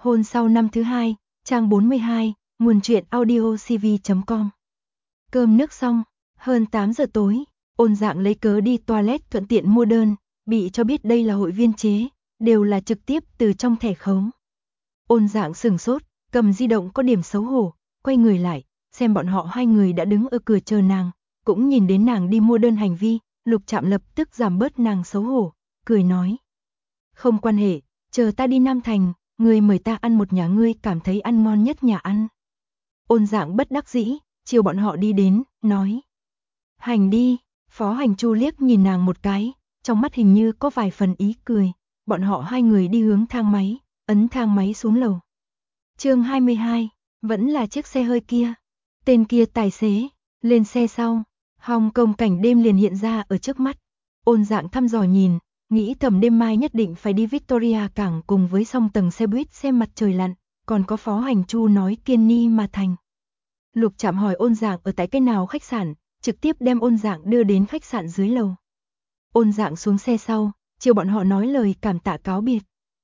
Hôn sau năm thứ hai, trang 42, nguồn truyện audiocv.com. Cơm nước xong, hơn 8 giờ tối, Ôn Dạng lấy cớ đi toilet thuận tiện mua đơn, bị cho biết đây là hội viên chế, đều là trực tiếp từ trong thẻ khấu. Ôn Dạng sửng sốt, cầm di động có điểm xấu hổ, quay người lại, xem bọn họ hai người đã đứng ở cửa chờ nàng, cũng nhìn đến nàng đi mua đơn hành vi, Lục Trạm lập tức giảm bớt nàng xấu hổ, cười nói. Không quan hệ, chờ ta đi Nam Thành, ngươi mời ta ăn một nhà ngươi cảm thấy ăn ngon nhất nhà ăn. Ôn Dạng bất đắc dĩ, chiều bọn họ đi đến, nói. Hành đi, Phó Hành Chu liếc nhìn nàng một cái, trong mắt hình như có vài phần ý cười, bọn họ hai người đi hướng thang máy, ấn thang máy xuống lầu. Chương 22, vẫn là chiếc xe hơi kia. Tên kia tài xế, lên xe sau, Hồng Kông cảnh đêm liền hiện ra ở trước mắt. Ôn Dạng thăm dò nhìn, nghĩ thầm đêm mai nhất định phải đi Victoria cảng cùng với song tầng xe buýt xem mặt trời lặn, còn có Phó Hành Chu nói kiên ni mà thành. Lục Trạm hỏi Ôn Dạng ở tại cái nào khách sạn, trực tiếp đem Ôn Dạng đưa đến khách sạn dưới lầu. Ôn Dạng xuống xe sau, chiều bọn họ nói lời cảm tạ cáo biệt.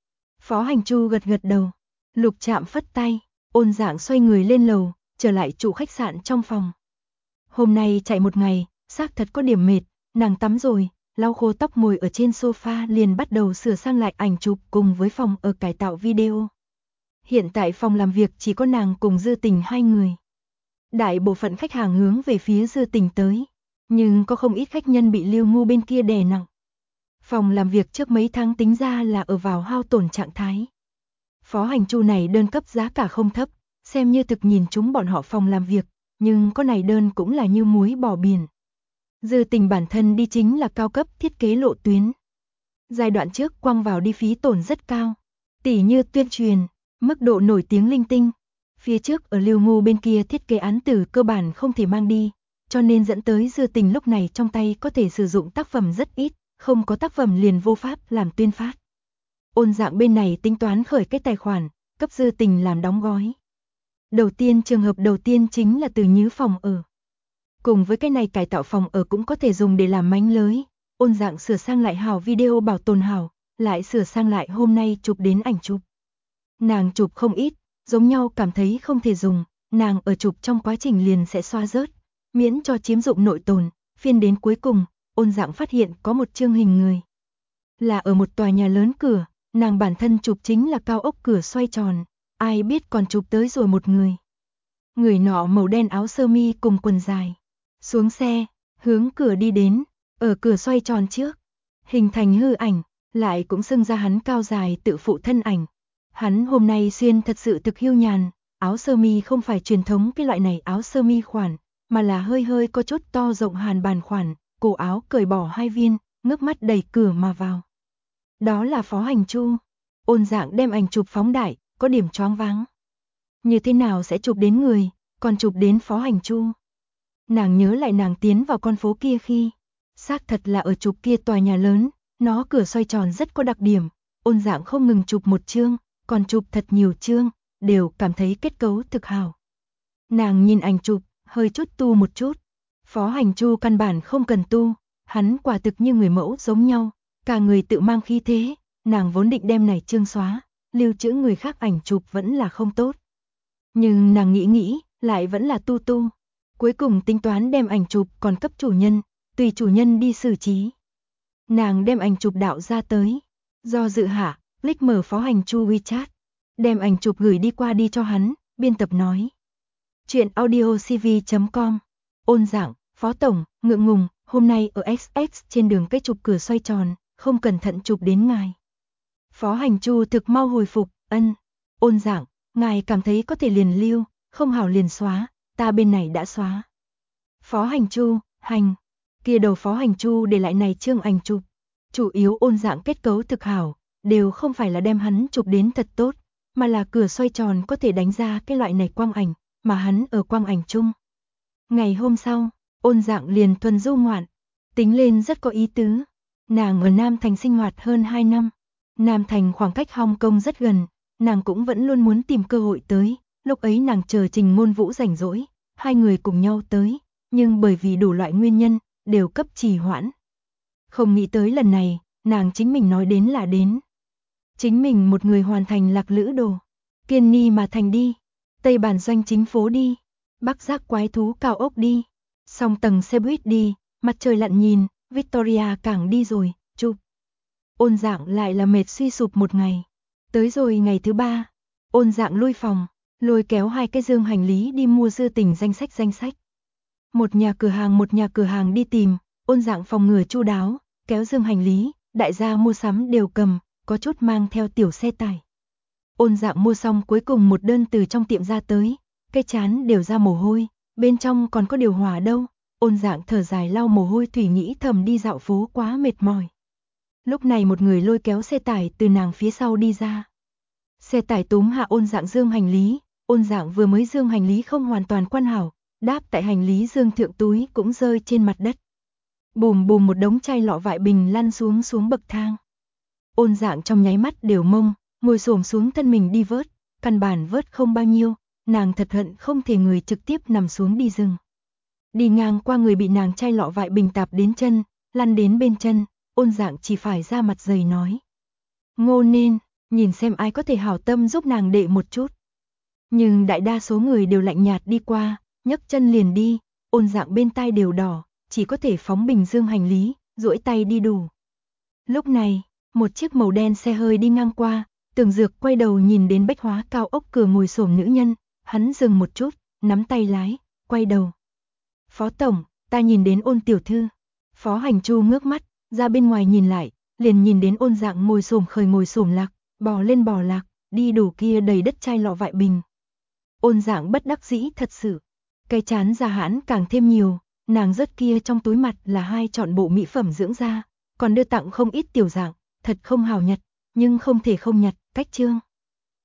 Phó Hành Chu gật gật đầu, Lục Trạm phất tay, Ôn Dạng xoay người lên lầu, trở lại trụ khách sạn trong phòng. Hôm nay chạy một ngày, xác thật có điểm mệt, nàng tắm rồi, lau khô tóc ngồi ở trên sofa liền bắt đầu sửa sang lại ảnh chụp cùng với phòng ở cải tạo video. Hiện tại phòng làm việc chỉ có nàng cùng Dư Tình hai người. Đại bộ phận khách hàng hướng về phía Dư Tình tới, nhưng có không ít khách nhân bị Lưu Ngu bên kia đè nặng. Phòng làm việc trước mấy tháng tính ra là ở vào hao tổn trạng thái. Phó Hành Chu này đơn cấp giá cả không thấp, xem như thực nhìn chúng bọn họ phòng làm việc, nhưng có này đơn cũng là như muối bỏ biển. Dư Tình bản thân đi chính là cao cấp thiết kế lộ tuyến. Giai đoạn trước quăng vào đi phí tổn rất cao, tỉ như tuyên truyền, mức độ nổi tiếng linh tinh. Phía trước ở Lưu Ngu bên kia thiết kế án tử cơ bản không thể mang đi, cho nên dẫn tới Dư Tình lúc này trong tay có thể sử dụng tác phẩm rất ít, không có tác phẩm liền vô pháp làm tuyên phát. Ôn Dạng bên này tính toán khởi cái tài khoản, cấp Dư Tình làm đóng gói. Đầu tiên trường hợp đầu tiên chính là từ nhứ phòng ở. Cùng với cái này cải tạo phòng ở cũng có thể dùng để làm mánh lưới. Ôn Dạng sửa sang lại hảo video bảo tồn hảo, lại sửa sang lại hôm nay chụp đến ảnh chụp. Nàng chụp không ít, giống nhau cảm thấy không thể dùng, nàng ở chụp trong quá trình liền sẽ xoa rớt, miễn cho chiếm dụng nội tồn. Phiên đến cuối cùng, Ôn Dạng phát hiện có một chương hình người. Là ở một tòa nhà lớn cửa, nàng bản thân chụp chính là cao ốc cửa xoay tròn, ai biết còn chụp tới rồi một người. Người nọ màu đen áo sơ mi cùng quần dài. Xuống xe, hướng cửa đi đến, ở cửa xoay tròn trước, hình thành hư ảnh, lại cũng xưng ra hắn cao dài tự phụ thân ảnh. Hắn hôm nay xuyên thật sự thực hiu nhàn, áo sơ mi không phải truyền thống cái loại này áo sơ mi khoản, mà là hơi hơi có chút to rộng hàn bàn khoản, cổ áo cởi bỏ hai viên, ngước mắt đẩy cửa mà vào. Đó là Phó Hành Chu. Ôn Dạng đem ảnh chụp phóng đại, có điểm choáng váng. Như thế nào sẽ chụp đến người, còn chụp đến Phó Hành Chu? Nàng nhớ lại nàng tiến vào con phố kia khi, xác thật là ở chụp kia tòa nhà lớn, nó cửa xoay tròn rất có đặc điểm. Ôn Dạng không ngừng chụp một chương, còn chụp thật nhiều chương, đều cảm thấy kết cấu thực hảo. Nàng nhìn ảnh chụp, hơi chút tu một chút. Phó Hành Chu căn bản không cần tu, hắn quả thực như người mẫu giống nhau, cả người tự mang khí thế. Nàng vốn định đem này chương xóa, lưu trữ người khác ảnh chụp vẫn là không tốt. Nhưng nàng nghĩ, lại vẫn là tu. Cuối cùng tính toán đem ảnh chụp còn cấp chủ nhân, tùy chủ nhân đi xử trí. Nàng đem ảnh chụp đạo ra tới. Do dự hạ, click mở Phó Hành Chu WeChat. Đem ảnh chụp gửi đi qua đi cho hắn, biên tập nói. Chuyện audiocv.com. Ôn Dạng, Phó Tổng, ngượng ngùng, hôm nay ở XX trên đường cái chụp cửa xoay tròn, không cẩn thận chụp đến ngài. Phó Hành Chu thực mau hồi phục, ân. Ôn Dạng, ngài cảm thấy có thể liền lưu, không hảo liền xóa, ta bên này đã xóa. Phó Hành Chu, hành. Kia đầu Phó Hành Chu để lại này chương ảnh chụp. Chủ yếu Ôn Dạng kết cấu thực hảo, đều không phải là đem hắn chụp đến thật tốt, mà là cửa xoay tròn có thể đánh ra cái loại này quang ảnh, mà hắn ở quang ảnh chung. Ngày hôm sau, Ôn Dạng liền thuần du ngoạn, tính lên rất có ý tứ. Nàng ở Nam Thành sinh hoạt hơn 2 năm. Nam Thành khoảng cách Hồng Kông rất gần, nàng cũng vẫn luôn muốn tìm cơ hội tới. Lúc ấy nàng chờ Trình Ngôn Vũ rảnh rỗi, hai người cùng nhau tới, nhưng bởi vì đủ loại nguyên nhân, đều cấp trì hoãn. Không nghĩ tới lần này, nàng chính mình nói đến là đến. Chính mình một người hoàn thành Lạc Lữ Đồ. Kiên Ni mà thành đi, Tây Bản Doanh chính phố đi, Bắc Giác quái thú cao ốc đi, song tầng xe buýt đi, mặt trời lặn nhìn, Victoria cảng đi rồi, chụp. Ôn Dạng lại là mệt suy sụp một ngày. Tới rồi ngày thứ 3, Ôn Dạng lui phòng, lôi kéo 2 cái dương hành lý đi mua dư tình danh sách. Một nhà cửa hàng đi tìm, Ôn Dạng phòng ngừa chu đáo, kéo dương hành lý, đại gia mua sắm đều cầm, có chút mang theo tiểu xe tải. Ôn Dạng mua xong cuối cùng một đơn từ trong tiệm ra tới, cái chán đều ra mồ hôi, bên trong còn có điều hòa đâu. Ôn Dạng thở dài lau mồ hôi thủy nghĩ thầm đi dạo phố quá mệt mỏi. Lúc này một người lôi kéo xe tải từ nàng phía sau đi ra. Xe tải túm hạ Ôn Dạng dương hành lý, Ôn Dạng vừa mới dương hành lý không hoàn toàn quan hảo, đáp tại hành lý dương thượng túi cũng rơi trên mặt đất. Bùm bùm một đống chai lọ vại bình lăn xuống bậc thang. Ôn Dạng trong nháy mắt đều mông, ngồi xổm xuống thân mình đi vớt, căn bản vớt không bao nhiêu, nàng thật hận không thể người trực tiếp nằm xuống đi rừng. Đi ngang qua người bị nàng chai lọ vại bình tạp đến chân, lăn đến bên chân, Ôn Dạng chỉ phải ra mặt dày nói. Ngô nên, nhìn xem ai có thể hảo tâm giúp nàng đệ một chút. Nhưng đại đa số người đều lạnh nhạt đi qua, nhấc chân liền đi, Ôn Dạng bên tai đều đỏ, chỉ có thể phóng bình dương hành lý, duỗi tay đi đủ. Lúc này, một chiếc màu đen xe hơi đi ngang qua, Tưởng Dược quay đầu nhìn đến bách hóa cao ốc cửa ngồi xổm nữ nhân, hắn dừng một chút, nắm tay lái, quay đầu. Phó tổng, ta nhìn đến Ôn tiểu thư. Phó Hành Chu ngước mắt, ra bên ngoài nhìn lại, liền nhìn đến Ôn Dạng ngồi xổm lạc, bò lên bò lạc, đi đủ kia đầy đất chai lọ vại bình. Ôn Dạng bất đắc dĩ thật sự, cái chán già hãn càng thêm nhiều, nàng rớt kia trong túi mặt là 2 trọn bộ mỹ phẩm dưỡng da, còn đưa tặng không ít tiểu Dạng, thật không hào nhặt, nhưng không thể không nhặt, cách chương.